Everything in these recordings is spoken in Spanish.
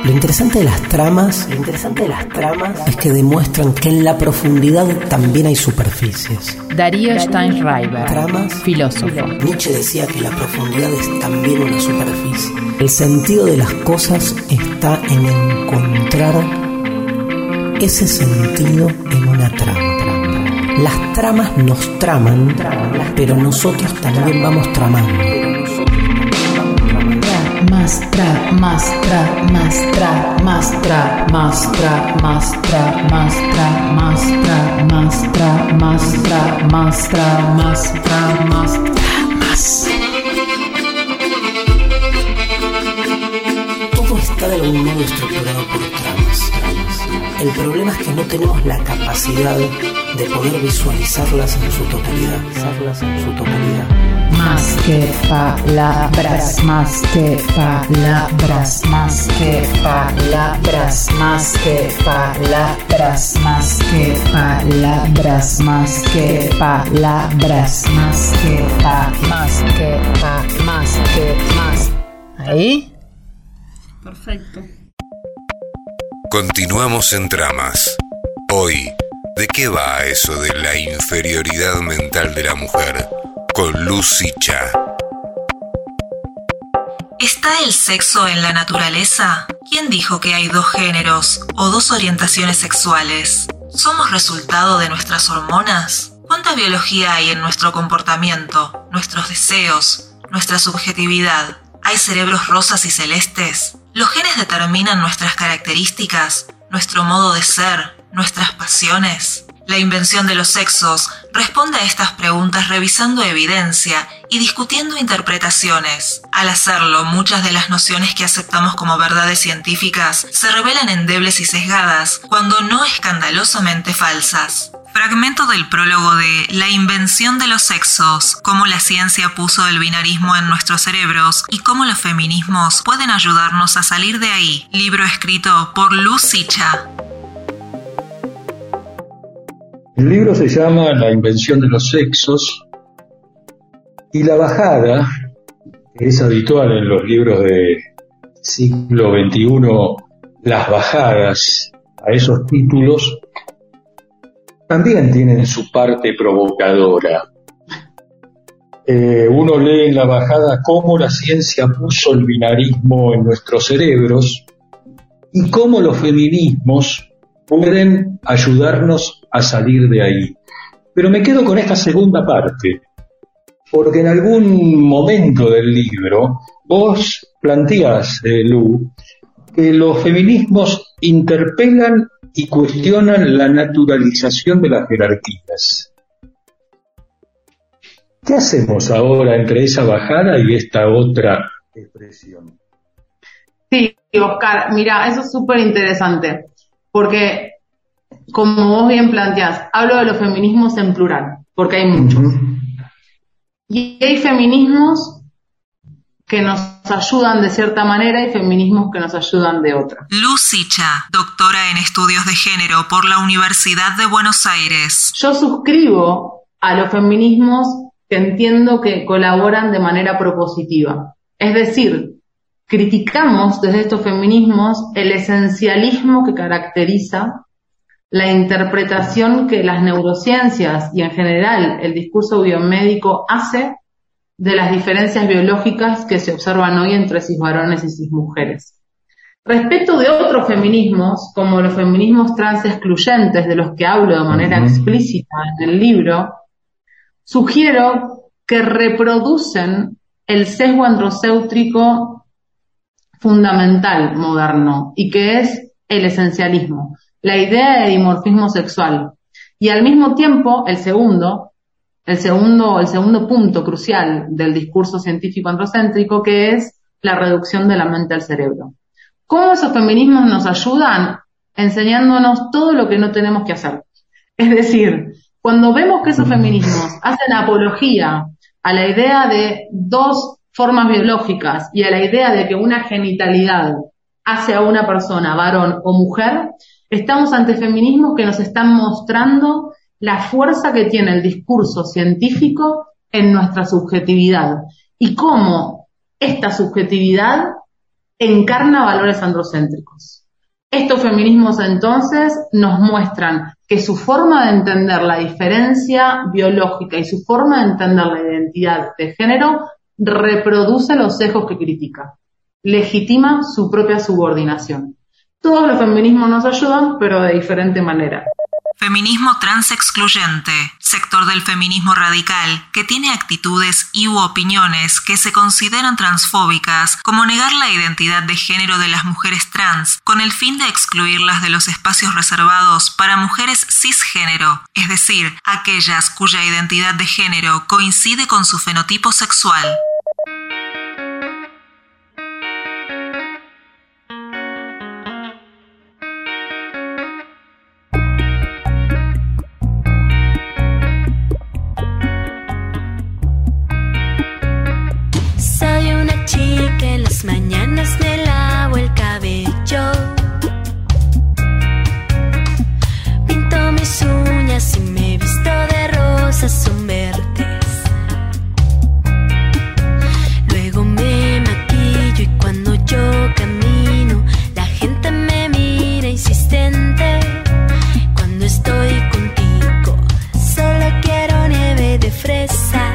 Lo interesante de las tramas es que demuestran que en la profundidad también hay superficies. Darío Steinschreiber, Tramas, filósofo. Nietzsche decía que la profundidad es también una superficie. El sentido de las cosas está en encontrar ese sentido en una trama. Las tramas nos traman, pero nosotros también vamos tramando. Todo está de algún modo estructurado por tramas. El problema es que no tenemos la capacidad de poder visualizarlas en su totalidad. Más que palabras, más que palabras, más que palabras, más que palabras, más que palabras, más que palabras, más que más. ¿Ahí? Perfecto. Continuamos en Tramas. Hoy, ¿de qué va eso de la inferioridad mental de la mujer? Con Luz Sicha. ¿Está el sexo en la naturaleza? ¿Quién dijo que hay dos géneros o dos orientaciones sexuales? ¿Somos resultado de nuestras hormonas? ¿Cuánta biología hay en nuestro comportamiento, nuestros deseos, nuestra subjetividad? ¿Hay cerebros rosas y celestes? ¿Los genes determinan nuestras características, nuestro modo de ser, nuestras pasiones? La invención de los sexos responde a estas preguntas revisando evidencia y discutiendo interpretaciones. Al hacerlo, muchas de las nociones que aceptamos como verdades científicas se revelan endebles y sesgadas, cuando no escandalosamente falsas. Fragmento del prólogo de La invención de los sexos, cómo la ciencia puso el binarismo en nuestros cerebros y cómo los feminismos pueden ayudarnos a salir de ahí. Libro escrito por Luz Sicha. El libro se llama La invención de los sexos y la bajada, que es habitual en los libros de siglo XXI, las bajadas a esos títulos, también tienen su parte provocadora. Uno lee en la bajada cómo la ciencia puso el binarismo en nuestros cerebros y cómo los feminismos pueden ayudarnos a salir de ahí. Pero me quedo con esta segunda parte, porque en algún momento del libro vos planteás, Lu, que los feminismos interpelan y cuestionan la naturalización de las jerarquías. ¿Qué hacemos ahora entre esa bajada y esta otra expresión? Sí, Oscar, mira, eso es súper interesante, porque como vos bien planteás, hablo de los feminismos en plural, porque hay muchos. Y hay feminismos que nos ayudan de cierta manera y feminismos que nos ayudan de otra. Luz Sicha, doctora en estudios de género por la Universidad de Buenos Aires. Yo suscribo a los feminismos que entiendo que colaboran de manera propositiva. Es decir, criticamos desde estos feminismos el esencialismo que caracteriza la interpretación que las neurociencias y en general el discurso biomédico hace de las diferencias biológicas que se observan hoy entre cisvarones y cismujeres. Respecto de otros feminismos, como los feminismos trans excluyentes, de los que hablo de manera explícita en el libro, sugiero que reproducen el sesgo androcéutrico fundamental moderno, y que es el esencialismo, la idea de dimorfismo sexual, y al mismo tiempo el segundo punto crucial del discurso científico androcéntrico, que es la reducción de la mente al cerebro. ¿Cómo esos feminismos nos ayudan? Enseñándonos todo lo que no tenemos que hacer. Es decir, cuando vemos que esos feminismos hacen apología a la idea de dos formas biológicas y a la idea de que una genitalidad hace a una persona varón o mujer, estamos ante feminismos que nos están mostrando la fuerza que tiene el discurso científico en nuestra subjetividad y cómo esta subjetividad encarna valores androcéntricos. Estos feminismos entonces nos muestran que su forma de entender la diferencia biológica y su forma de entender la identidad de género reproduce los sesgos que critica, legitima su propia subordinación. Todos los feminismos nos ayudan, pero de diferente manera. Feminismo transexcluyente, sector del feminismo radical que tiene actitudes y u opiniones que se consideran transfóbicas, como negar la identidad de género de las mujeres trans, con el fin de excluirlas de los espacios reservados para mujeres cisgénero, es decir, aquellas cuya identidad de género coincide con su fenotipo sexual. Mañanas me lavo el cabello, pinto mis uñas y me visto de rosas o verdes. Luego me maquillo y cuando yo camino, la gente me mira insistente. Cuando estoy contigo, solo quiero nieve de fresas.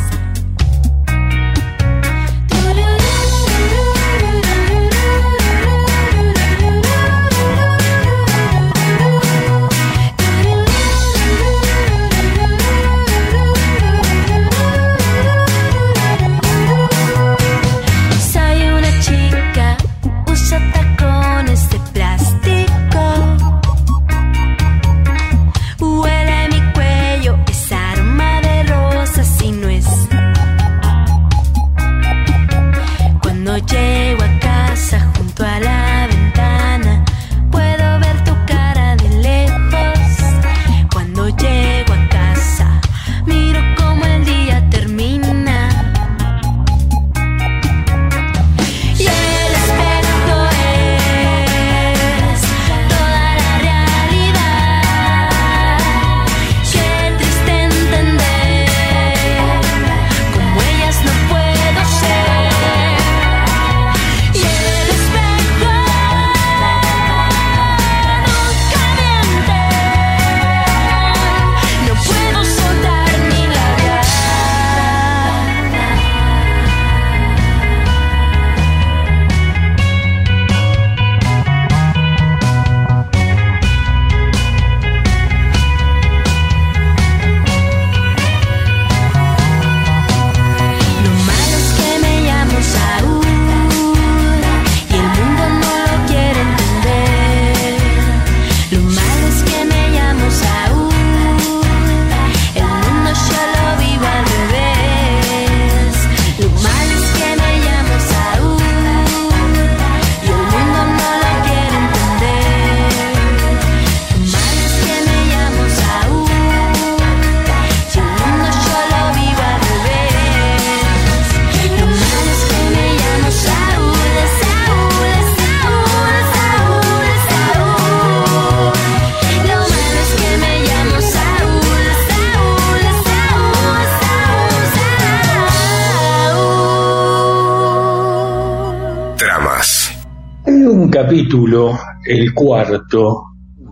Capítulo, el cuarto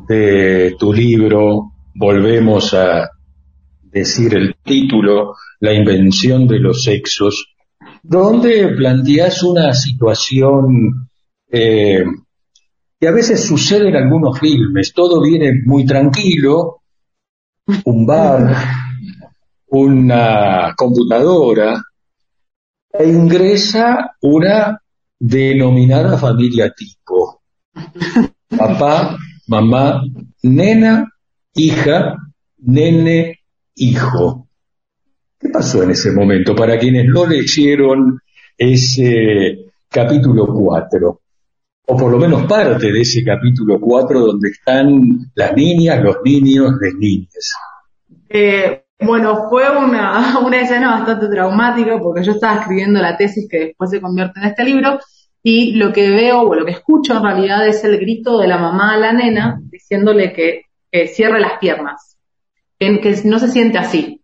de tu libro, volvemos a decir el título, La invención de los sexos, donde planteas una situación que a veces sucede en algunos filmes. Todo viene muy tranquilo, un bar, una computadora, e ingresa una denominada familia tipo. Papá, mamá, nena, hija, nene, hijo. ¿Qué pasó en ese momento? Para quienes no leyeron ese capítulo 4, o por lo menos parte de ese capítulo 4 donde están las niñas, los niños, las niñas. Bueno, fue una escena bastante traumática porque yo estaba escribiendo la tesis que después se convierte en este libro y lo que veo o lo que escucho en realidad es el grito de la mamá a la nena diciéndole que cierre las piernas, que no se siente así.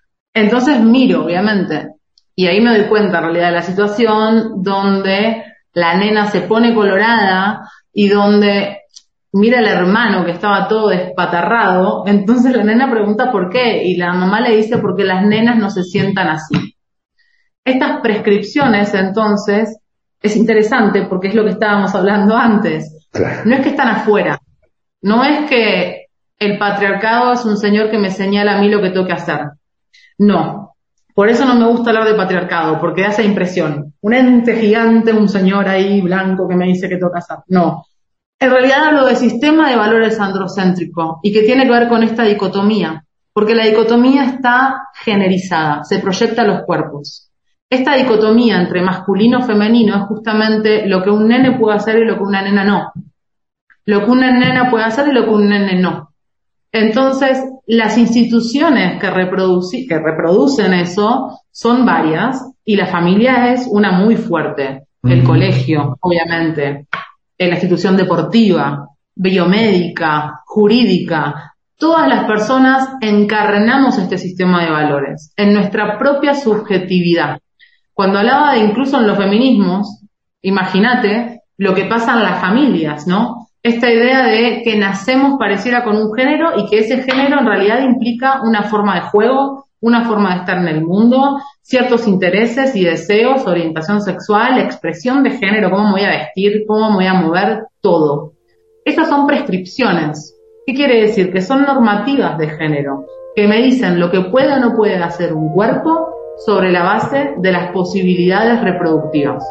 Entonces miro, obviamente, y ahí me doy cuenta en realidad de la situación donde la nena se pone colorada y donde mira al hermano que estaba todo despatarrado, entonces la nena pregunta por qué y la mamá le dice porque las nenas no se sientan así. Estas prescripciones, entonces, es interesante porque es lo que estábamos hablando antes. Claro. No es que están afuera, no es que el patriarcado es un señor que me señala a mí lo que tengo que hacer. No, por eso no me gusta hablar de patriarcado, porque da esa impresión. Un ente gigante, un señor ahí blanco que me dice qué tengo que hacer. No, en realidad hablo de sistema de valores androcéntrico y que tiene que ver con esta dicotomía, porque la dicotomía está generizada, se proyecta a los cuerpos. Esta dicotomía entre masculino y femenino es justamente lo que un nene puede hacer y lo que una nena no. Lo que una nena puede hacer y lo que un nene no. Entonces, las instituciones que reproducen eso son varias y la familia es una muy fuerte. El colegio, obviamente, la institución deportiva, biomédica, jurídica. Todas las personas encarnamos este sistema de valores en nuestra propia subjetividad. Cuando hablaba de incluso en los feminismos, imagínate lo que pasa en las familias, ¿no? Esta idea de que nacemos pareciera con un género y que ese género en realidad implica una forma de juego, una forma de estar en el mundo, ciertos intereses y deseos, orientación sexual, expresión de género, cómo me voy a vestir, cómo me voy a mover, todo. Esas son prescripciones. ¿Qué quiere decir? Que son normativas de género, que me dicen lo que puede o no puede hacer un cuerpo sobre la base de las posibilidades reproductivas.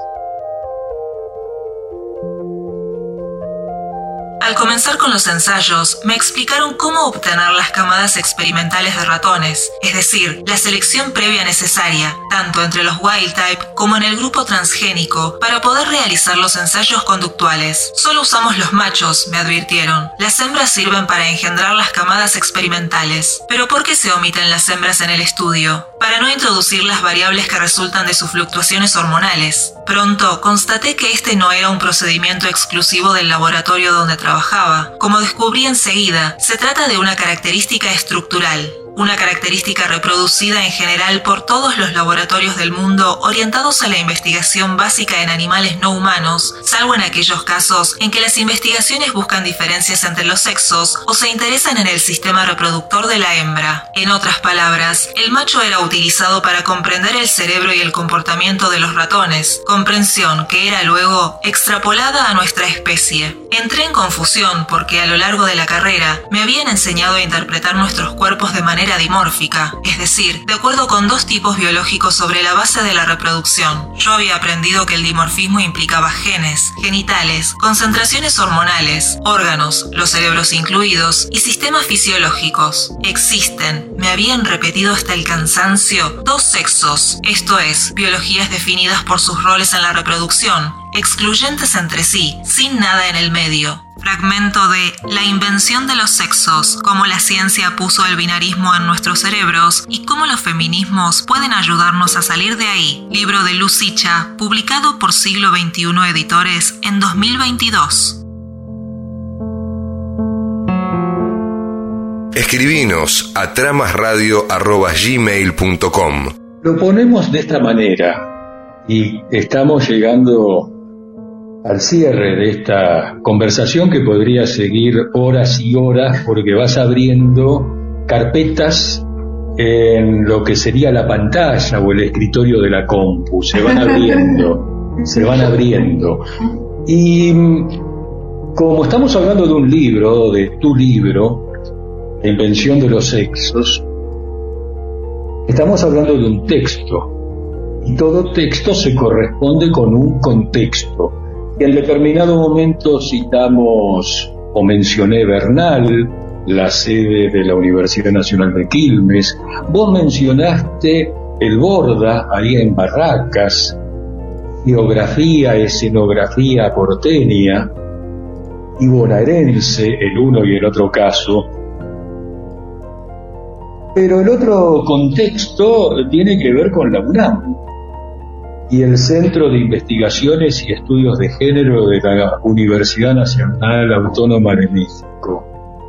Al comenzar con los ensayos, me explicaron cómo obtener las camadas experimentales de ratones, es decir, la selección previa necesaria, tanto entre los wild type como en el grupo transgénico, para poder realizar los ensayos conductuales. Solo usamos los machos, me advirtieron. Las hembras sirven para engendrar las camadas experimentales. ¿Pero por qué se omiten las hembras en el estudio? Para no introducir las variables que resultan de sus fluctuaciones hormonales. Pronto constaté que este no era un procedimiento exclusivo del laboratorio donde trabajaba. Como descubrí enseguida, se trata de una característica estructural, una característica reproducida en general por todos los laboratorios del mundo orientados a la investigación básica en animales no humanos, salvo en aquellos casos en que las investigaciones buscan diferencias entre los sexos o se interesan en el sistema reproductor de la hembra. En otras palabras, el macho era utilizado para comprender el cerebro y el comportamiento de los ratones, comprensión que era luego extrapolada a nuestra especie. Entré en confusión porque a lo largo de la carrera me habían enseñado a interpretar nuestros cuerpos de manera dimórfica, es decir, de acuerdo con dos tipos biológicos sobre la base de la reproducción. Yo había aprendido que el dimorfismo implicaba genes, genitales, concentraciones hormonales, órganos, los cerebros incluidos, y sistemas fisiológicos. Existen, me habían repetido hasta el cansancio, dos sexos, esto es, biologías definidas por sus roles en la reproducción, excluyentes entre sí, sin nada en el medio. Fragmento de La invención de los sexos, cómo la ciencia puso el binarismo en nuestros cerebros y cómo los feminismos pueden ayudarnos a salir de ahí. Libro de Luz Sicha, publicado por Siglo XXI Editores en 2022. Escribinos a tramasradio@gmail.com. Lo ponemos de esta manera y estamos llegando al cierre de esta conversación que podría seguir horas y horas porque vas abriendo carpetas en lo que sería la pantalla o el escritorio de la compu. Se van abriendo. Y como estamos hablando de un libro, de tu libro, La invención de los sexos, estamos hablando de un texto. Y todo texto se corresponde con un contexto. En determinado momento citamos o mencioné Bernal, la sede de la Universidad Nacional de Quilmes. Vos mencionaste el Borda, ahí en Barracas, geografía, escenografía porteña, y bonaerense, el uno y el otro caso. Pero el otro contexto tiene que ver con la UNAM y el Centro de Investigaciones y Estudios de Género de la Universidad Nacional Autónoma de México.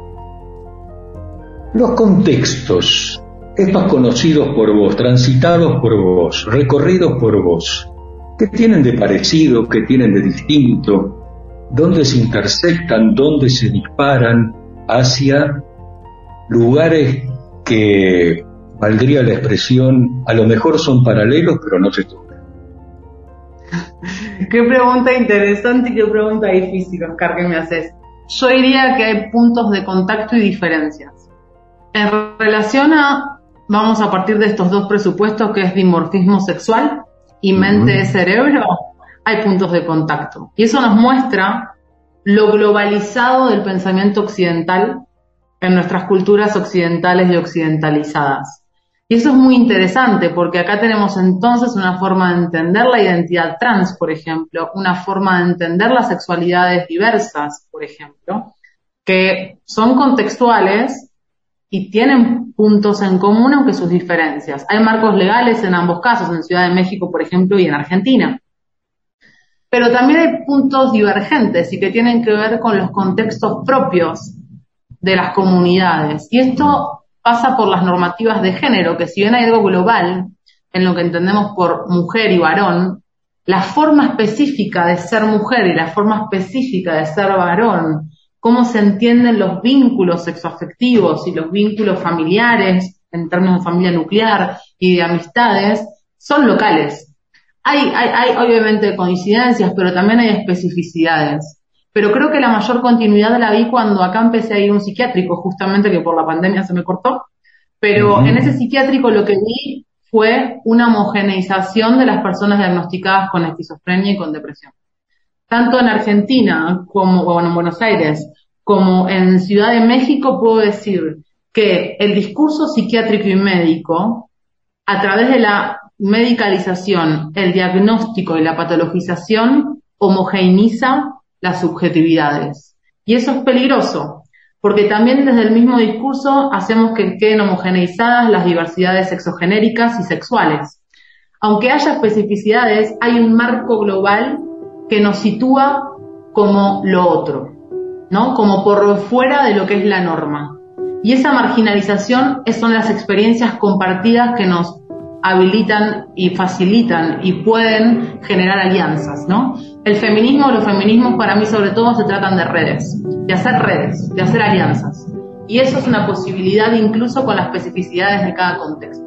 Los contextos, estos conocidos por vos, transitados por vos, recorridos por vos, ¿Qué tienen de parecido? ¿Qué tienen de distinto? ¿Dónde se intersectan? ¿Dónde se disparan hacia lugares que, valdría la expresión, a lo mejor son paralelos, pero no se tocan? Qué pregunta interesante y qué pregunta difícil, Oscar, que me haces. Yo diría que hay puntos de contacto y diferencias. En relación a, vamos a partir de estos dos presupuestos, que es dimorfismo sexual y mente-cerebro, hay puntos de contacto. Y eso nos muestra lo globalizado del pensamiento occidental en nuestras culturas occidentales y occidentalizadas. Y eso es muy interesante, porque acá tenemos entonces una forma de entender la identidad trans, por ejemplo, una forma de entender las sexualidades diversas, por ejemplo, que son contextuales y tienen puntos en común, aunque sus diferencias. Hay marcos legales en ambos casos, en Ciudad de México, por ejemplo, y en Argentina. Pero también hay puntos divergentes y que tienen que ver con los contextos propios de las comunidades. Y esto pasa por las normativas de género, que si bien hay algo global en lo que entendemos por mujer y varón, la forma específica de ser mujer y la forma específica de ser varón, cómo se entienden los vínculos sexoafectivos y los vínculos familiares en términos de familia nuclear y de amistades, son locales. Hay obviamente coincidencias, pero también hay especificidades. Pero creo que la mayor continuidad la vi cuando acá empecé a ir a un psiquiátrico, justamente que por la pandemia se me cortó. Pero en ese psiquiátrico lo que vi fue una homogeneización de las personas diagnosticadas con esquizofrenia y con depresión. Tanto en Argentina, como en Buenos Aires, como en Ciudad de México, puedo decir que el discurso psiquiátrico y médico, a través de la medicalización, el diagnóstico y la patologización, homogeneiza las subjetividades. Y eso es peligroso, porque también desde el mismo discurso hacemos que queden homogeneizadas las diversidades sexogenéricas y sexuales. Aunque haya especificidades, hay un marco global que nos sitúa como lo otro, ¿no? Como por fuera de lo que es la norma. Y esa marginalización son las experiencias compartidas que nos habilitan y facilitan y pueden generar alianzas, ¿no? El feminismo, los feminismos para mí sobre todo se tratan de redes, de hacer alianzas. Y eso es una posibilidad incluso con las especificidades de cada contexto.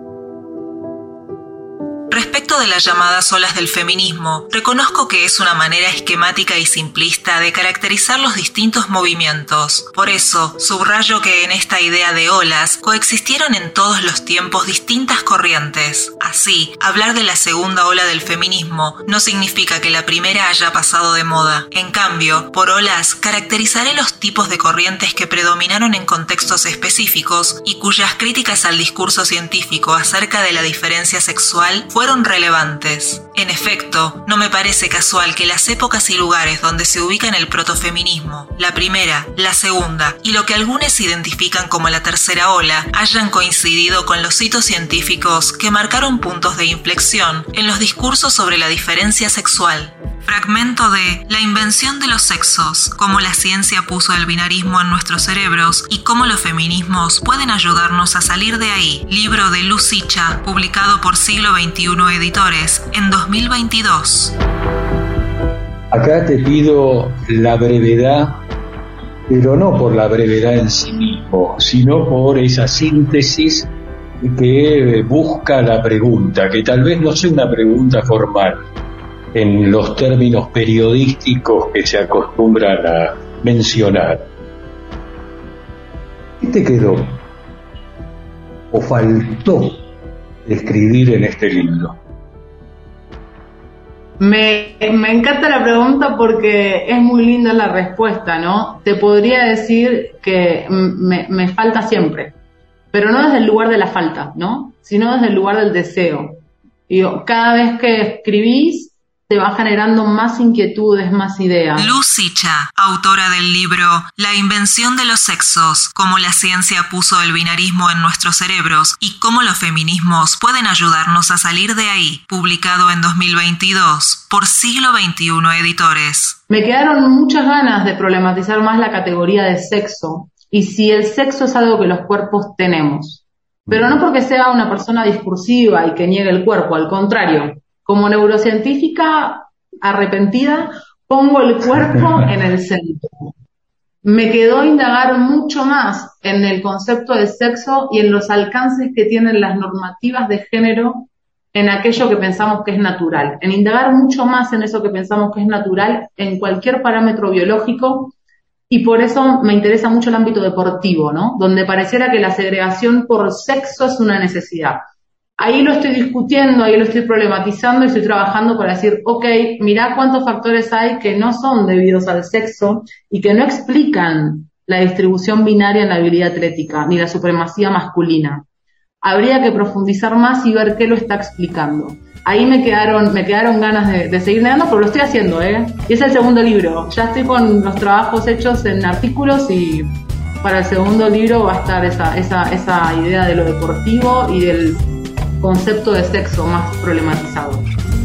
Respecto de las llamadas olas del feminismo, reconozco que es una manera esquemática y simplista de caracterizar los distintos movimientos. Por eso, subrayo que en esta idea de olas coexistieron en todos los tiempos distintas corrientes. Así, hablar de la segunda ola del feminismo no significa que la primera haya pasado de moda. En cambio, por olas caracterizaré los tipos de corrientes que predominaron en contextos específicos y cuyas críticas al discurso científico acerca de la diferencia sexual fueron relevantes. En efecto, no me parece casual que las épocas y lugares donde se ubican el protofeminismo, la primera, la segunda y lo que algunos identifican como la tercera ola hayan coincidido con los hitos científicos que marcaron puntos de inflexión en los discursos sobre la diferencia sexual. Fragmento de La invención de los sexos, cómo la ciencia puso el binarismo en nuestros cerebros y cómo los feminismos pueden ayudarnos a salir de ahí. Libro de Luz Sicha, publicado por Siglo XXI Editores en 2022. Acá te pido la brevedad, pero no por la brevedad en sí mismo, sino por esa síntesis que busca la pregunta, que tal vez no sea una pregunta formal en los términos periodísticos que se acostumbran a mencionar. ¿Qué te quedó o faltó escribir en este libro? Me encanta la pregunta porque es muy linda la respuesta, ¿no? Te podría decir que me falta siempre, pero no desde el lugar de la falta, ¿no? Sino desde el lugar del deseo. Digo, cada vez que escribís, te va generando más inquietudes, más ideas. Luz Sicha, autora del libro La invención de los sexos, cómo la ciencia puso el binarismo en nuestros cerebros y cómo los feminismos pueden ayudarnos a salir de ahí, publicado en 2022 por Siglo XXI Editores. Me quedaron muchas ganas de problematizar más la categoría de sexo y si el sexo es algo que los cuerpos tenemos. Pero no porque sea una persona discursiva y que niegue el cuerpo, al contrario. como neurocientífica arrepentida, pongo el cuerpo en el centro. Me quedó indagar mucho más en el concepto de sexo y en los alcances que tienen las normativas de género en aquello que pensamos que es natural, en indagar mucho más en eso que pensamos que es natural en cualquier parámetro biológico, y por eso me interesa mucho el ámbito deportivo, ¿no? Donde pareciera que la segregación por sexo es una necesidad. Ahí lo estoy discutiendo, ahí lo estoy problematizando y estoy trabajando para decir, ok, mirá cuántos factores hay que no son debidos al sexo y que no explican la distribución binaria en la habilidad atlética, ni la supremacía masculina. Habría que profundizar más y ver qué lo está explicando. Ahí me quedaron ganas de seguir negando, pero lo estoy haciendo, ¿eh? Y es el segundo libro. Ya estoy con los trabajos hechos en artículos y para el segundo libro va a estar esa idea de lo deportivo y del concepto de sexo más problematizado.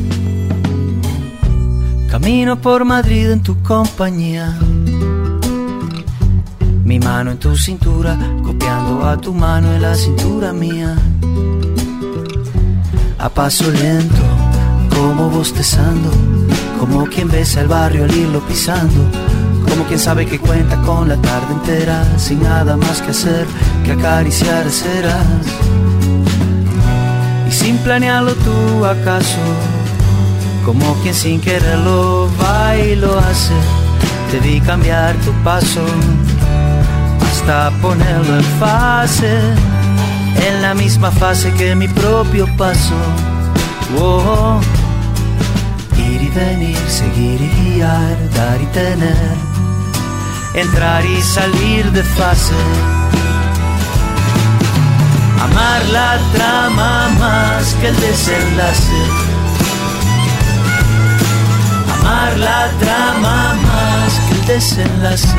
Camino por Madrid en tu compañía, mi mano en tu cintura, copiando a tu mano en la cintura mía. A paso lento, como bostezando, como quien besa el barrio al irlo pisando, como quien sabe que cuenta con la tarde entera, sin nada más que hacer que acariciar ceras. Y sin planearlo tú acaso, como quien sin quererlo va y lo hace, te vi cambiar tu paso hasta ponerlo en fase, en la misma fase que mi propio paso. Oh, ir y venir, seguir y guiar, dar y tener, entrar y salir de fase. Amar la trama más que el desenlace. Amar la trama más que el desenlace.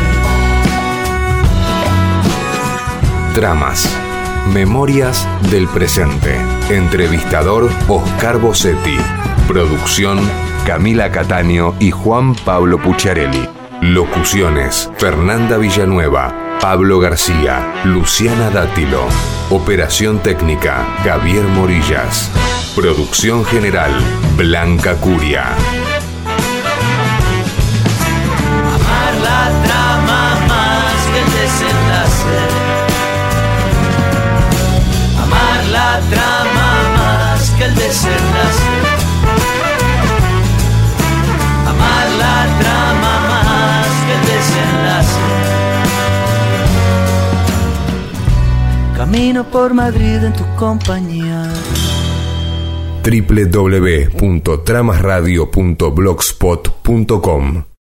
Tramas. Memorias del presente. Entrevistador Oscar Bossetti. Producción Camila Cataño y Juan Pablo Pucciarelli. Locuciones Fernanda Villanueva, Pablo García, Luciana Dátilo. Operación técnica Javier Morillas. Producción general Blanca Curia. Amar la trama más que el desenlace. Amar la trama más que el desenlace. Amar la trama más que el desenlace. Camino por Madrid en tu compañía. www.tramasradio.blogspot.com